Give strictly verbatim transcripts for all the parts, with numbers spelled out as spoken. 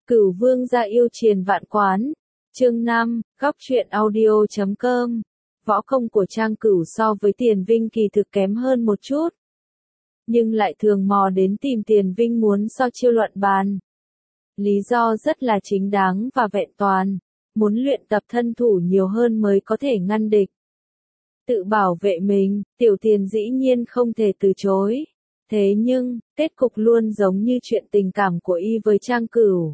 Cửu vương gia yêu triền vạn quán. Chương năm, góc truyện audio chấm com. Võ công của Trang Cửu so với Tiền Vinh kỳ thực kém hơn một chút. Nhưng lại thường mò đến tìm Tiền Vinh muốn so chiêu luận bàn. Lý do rất là chính đáng và vẹn toàn. Muốn luyện tập thân thủ nhiều hơn mới có thể ngăn địch. Tự bảo vệ mình, Tiểu Tiền dĩ nhiên không thể từ chối. Thế nhưng, kết cục luôn giống như chuyện tình cảm của y với Trang Cửu.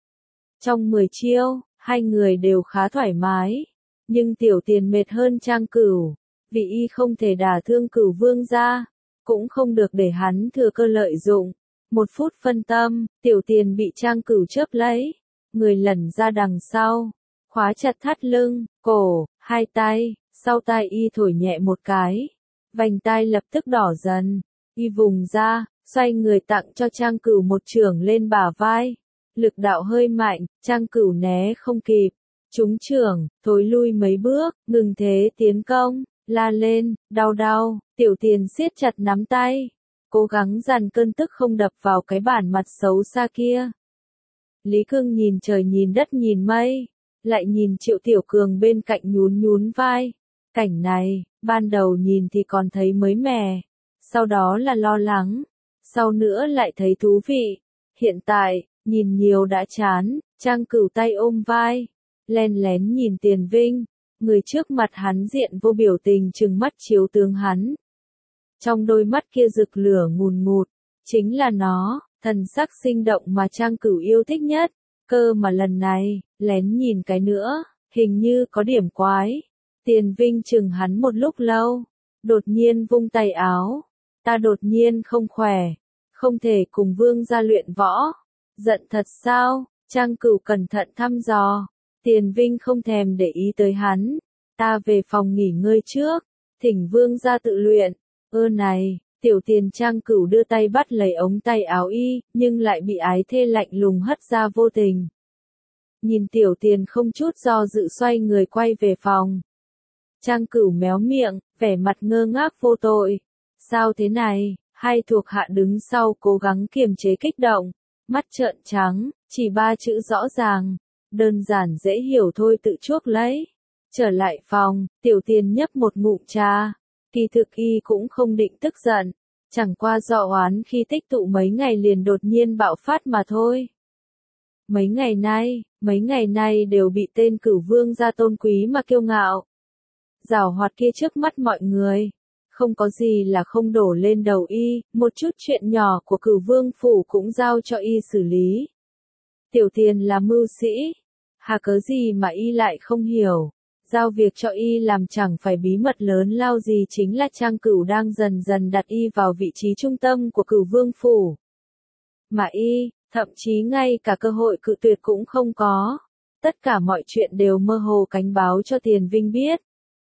Trong mười chiêu, hai người đều khá thoải mái. Nhưng Tiểu Tiền mệt hơn Trang Cửu. Vì y không thể đả thương Cửu vương gia. Cũng không được để hắn thừa cơ lợi dụng. Một phút phân tâm, Tiểu Tiền bị Trang Cửu chớp lấy. Người lẩn ra đằng sau. Khóa chặt thắt lưng, cổ, hai tay. Sau tai y thổi nhẹ một cái. Vành tai lập tức đỏ dần. Y vùng ra, xoay người tặng cho Trang Cửu một chưởng lên bả vai. Lực đạo hơi mạnh, Trang Cửu né không kịp. Trúng chưởng, thối lui mấy bước, ngừng thế tiến công, la lên, đau đau, Tiểu Tiền siết chặt nắm tay. Cố gắng dằn cơn tức không đập vào cái bản mặt xấu xa kia. Lý Cương nhìn trời nhìn đất nhìn mây. Lại nhìn Triệu Tiểu Cường bên cạnh nhún nhún vai. Cảnh này, ban đầu nhìn thì còn thấy mới mẻ. Sau đó là lo lắng. Sau nữa lại thấy thú vị. Hiện tại, nhìn nhiều đã chán. Trang Cửu tay ôm vai. Len lén nhìn Tiền Vinh. Người trước mặt hắn diện vô biểu tình trừng mắt chiếu tướng hắn. Trong đôi mắt kia rực lửa ngùn ngụt. Chính là nó, thần sắc sinh động mà Trang Cửu yêu thích nhất. Cơ mà lần này, lén nhìn cái nữa, hình như có điểm quái. Tiền Vinh chừng hắn một lúc lâu. Đột nhiên vung tay áo. Ta đột nhiên không khỏe. Không thể cùng vương gia luyện võ. Giận thật sao? Trang Cửu cẩn thận thăm dò. Tiền Vinh không thèm để ý tới hắn. Ta về phòng nghỉ ngơi trước. Thỉnh vương gia tự luyện. Ơ này, Tiểu Tiền. Trang Cửu đưa tay bắt lấy ống tay áo y, nhưng lại bị ái thê lạnh lùng hất ra vô tình. Nhìn Tiểu Tiền không chút do dự xoay người quay về phòng. Trang Cửu méo miệng, vẻ mặt ngơ ngác vô tội. Sao thế này? Hai thuộc hạ đứng sau cố gắng kiềm chế kích động. Mắt trợn trắng, chỉ ba chữ rõ ràng. Đơn giản dễ hiểu thôi tự chuốc lấy. Trở lại phòng, Tiểu Tiền nhấp một ngụm trà. Kỳ thực y cũng không định tức giận. Chẳng qua do oán khi tích tụ mấy ngày liền đột nhiên bạo phát mà thôi. Mấy ngày nay, mấy ngày nay đều bị tên Cửu vương gia tôn quý mà kiêu ngạo. Giảo hoạt kia trước mắt mọi người. Không có gì là không đổ lên đầu y, một chút chuyện nhỏ của Cửu vương phủ cũng giao cho y xử lý. Tiểu Tiền là mưu sĩ. Hà cớ gì mà y lại không hiểu. Giao việc cho y làm chẳng phải bí mật lớn lao gì, chính là Trang Cửu đang dần dần đặt y vào vị trí trung tâm của Cửu vương phủ. Mà y, thậm chí ngay cả cơ hội cự tuyệt cũng không có. Tất cả mọi chuyện đều mơ hồ cánh báo cho Tiền Vinh biết.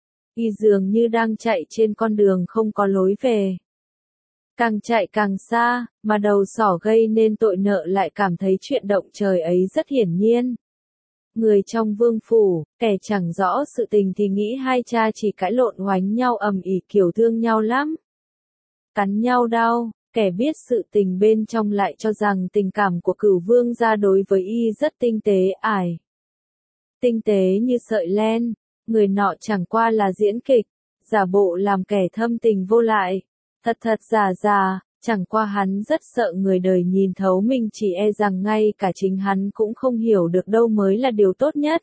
Y dường như đang chạy trên con đường không có lối về. Càng chạy càng xa, mà đầu sỏ gây nên tội nợ lại cảm thấy chuyện động trời ấy rất hiển nhiên. Người trong vương phủ, kẻ chẳng rõ sự tình thì nghĩ hai cha chỉ cãi lộn oánh nhau ầm ĩ kiểu thương nhau lắm. Cắn nhau đau, kẻ biết sự tình bên trong lại cho rằng tình cảm của Cửu vương gia đối với y rất tinh tế ải. Tinh tế như sợi len, người nọ chẳng qua là diễn kịch, giả bộ làm kẻ thâm tình vô lại. Thật thật giả giả, chẳng qua hắn rất sợ người đời nhìn thấu mình, chỉ e rằng ngay cả chính hắn cũng không hiểu được đâu mới là điều tốt nhất.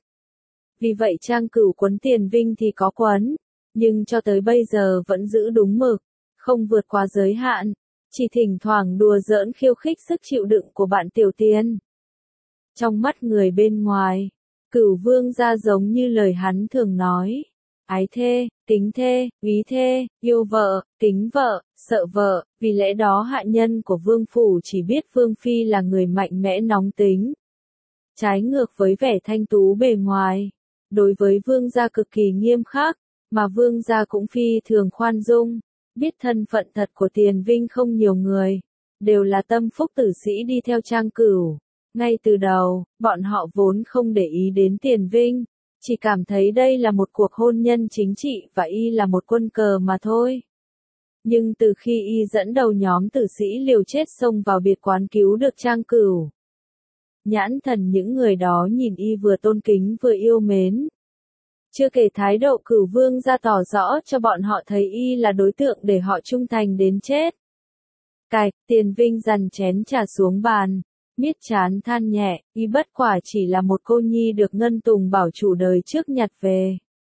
Vì vậy Trang Cửu quấn Tiền Vinh thì có quấn, nhưng cho tới bây giờ vẫn giữ đúng mực, không vượt quá giới hạn, chỉ thỉnh thoảng đùa giỡn khiêu khích sức chịu đựng của bạn Tiểu Tiền. Trong mắt người bên ngoài, Cửu vương gia giống như lời hắn thường nói. Ái thê, kính thê, quý thê, yêu vợ, kính vợ, sợ vợ, vì lẽ đó hạ nhân của vương phủ chỉ biết vương phi là người mạnh mẽ nóng tính. Trái ngược với vẻ thanh tú bề ngoài, đối với vương gia cực kỳ nghiêm khắc, mà vương gia cũng phi thường khoan dung, biết thân phận thật của Tiền Vinh không nhiều người, đều là tâm phúc tử sĩ đi theo Trang Cửu. Ngay từ đầu, bọn họ vốn không để ý đến Tiền Vinh. Chỉ cảm thấy đây là một cuộc hôn nhân chính trị và y là một quân cờ mà thôi. Nhưng từ khi y dẫn đầu nhóm tử sĩ liều chết xông vào biệt quán cứu được Trang Cửu, nhãn thần những người đó nhìn y vừa tôn kính vừa yêu mến. Chưa kể thái độ Cửu Vương ra tỏ rõ cho bọn họ thấy y là đối tượng để họ trung thành đến chết. Cạch, Tiền Vinh dằn chén trà xuống bàn, miết chán than nhẹ, y bất quả chỉ là một cô nhi được Ngân Tùng Bảo chủ đời trước nhặt về.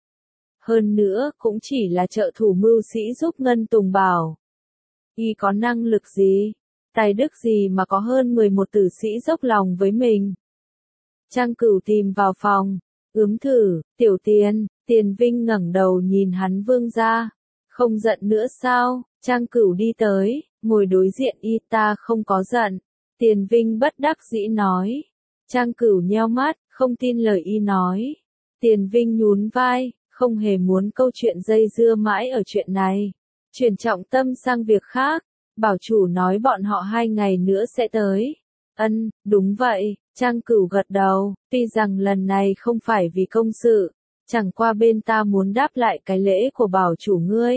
Hơn nữa, cũng chỉ là trợ thủ mưu sĩ giúp Ngân Tùng Bảo. Y có năng lực gì, tài đức gì mà có hơn mười một tử sĩ dốc lòng với mình. Trang Cửu tìm vào phòng, ướm thử, tiểu Tiền, Tiền Vinh ngẩng đầu nhìn hắn Vương gia. Không giận nữa sao? Trang Cửu đi tới, ngồi đối diện y. Ta không có giận. Tiền Vinh bất đắc dĩ nói. Trang Cửu nheo mắt, không tin lời y nói. Tiền Vinh nhún vai, không hề muốn câu chuyện dây dưa mãi ở chuyện này. Chuyển trọng tâm sang việc khác. Bảo chủ nói bọn họ hai ngày nữa sẽ tới. Ân, đúng vậy. Trang Cửu gật đầu, tuy rằng lần này không phải vì công sự, chẳng qua bên ta muốn đáp lại cái lễ của bảo chủ ngươi.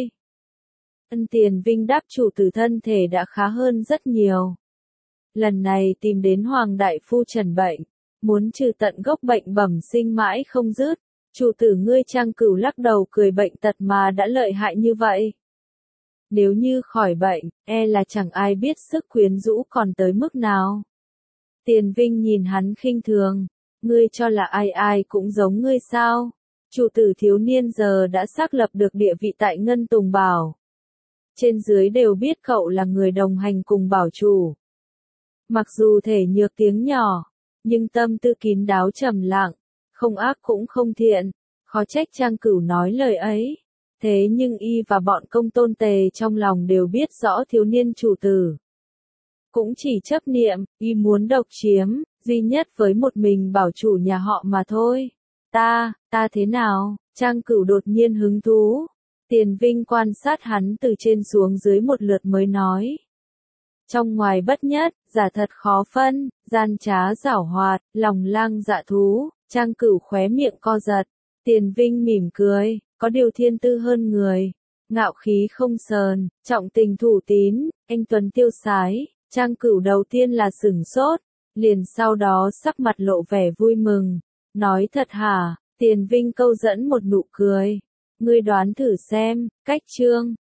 Ân. Tiền Vinh đáp chủ tử thân thể đã khá hơn rất nhiều. Lần này tìm đến Hoàng Đại Phu trần bệnh, muốn trừ tận gốc bệnh bẩm sinh mãi không dứt. Chủ tử ngươi. Trang Cửu lắc đầu cười, bệnh tật mà đã lợi hại như vậy. Nếu như khỏi bệnh, e là chẳng ai biết sức quyến rũ còn tới mức nào. Tiền Vinh nhìn hắn khinh thường, ngươi cho là ai ai cũng giống ngươi sao? Chủ tử thiếu niên giờ đã xác lập được địa vị tại Ngân Tùng Bảo. Trên dưới đều biết cậu là người đồng hành cùng bảo chủ. Mặc dù thể nhược tiếng nhỏ, nhưng tâm tư kín đáo trầm lặng, không ác cũng không thiện, khó trách Trang Cửu nói lời ấy. Thế nhưng y và bọn công tôn tề trong lòng đều biết rõ thiếu niên chủ tử. Cũng chỉ chấp niệm, y muốn độc chiếm, duy nhất với một mình bảo chủ nhà họ mà thôi. Ta, ta thế nào? Trang Cửu đột nhiên hứng thú. Tiền Vinh quan sát hắn từ trên xuống dưới một lượt mới nói. Trong ngoài bất nhất, giả thật khó phân, gian trá giảo hoạt, lòng lang dạ thú. Trang Cửu khóe miệng co giật. Tiền Vinh mỉm cười, có điều thiên tư hơn người. Ngạo khí không sờn, trọng tình thủ tín, anh tuấn tiêu sái. Trang Cửu đầu tiên là sửng sốt, liền sau đó sắc mặt lộ vẻ vui mừng. Nói thật hả? Tiền Vinh câu dẫn một nụ cười. Ngươi đoán thử xem, cách chương.